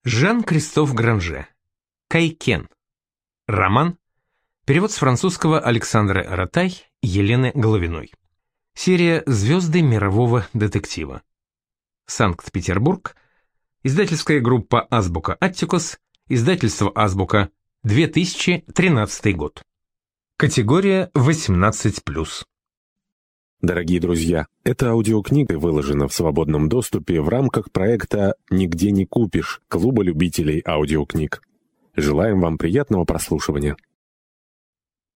Жан-Кристоф Гранже. Кайкен. Роман. Перевод с французского Александры Аратай, Елены Головиной. Серия «Звезды мирового детектива». Санкт-Петербург. Издательская группа «Азбука Аттикус». Издательство «Азбука». 2013 год. Категория 18+. Дорогие друзья, эта аудиокнига выложена в свободном доступе в рамках проекта «Нигде не купишь» Клуба любителей аудиокниг. Желаем вам приятного прослушивания.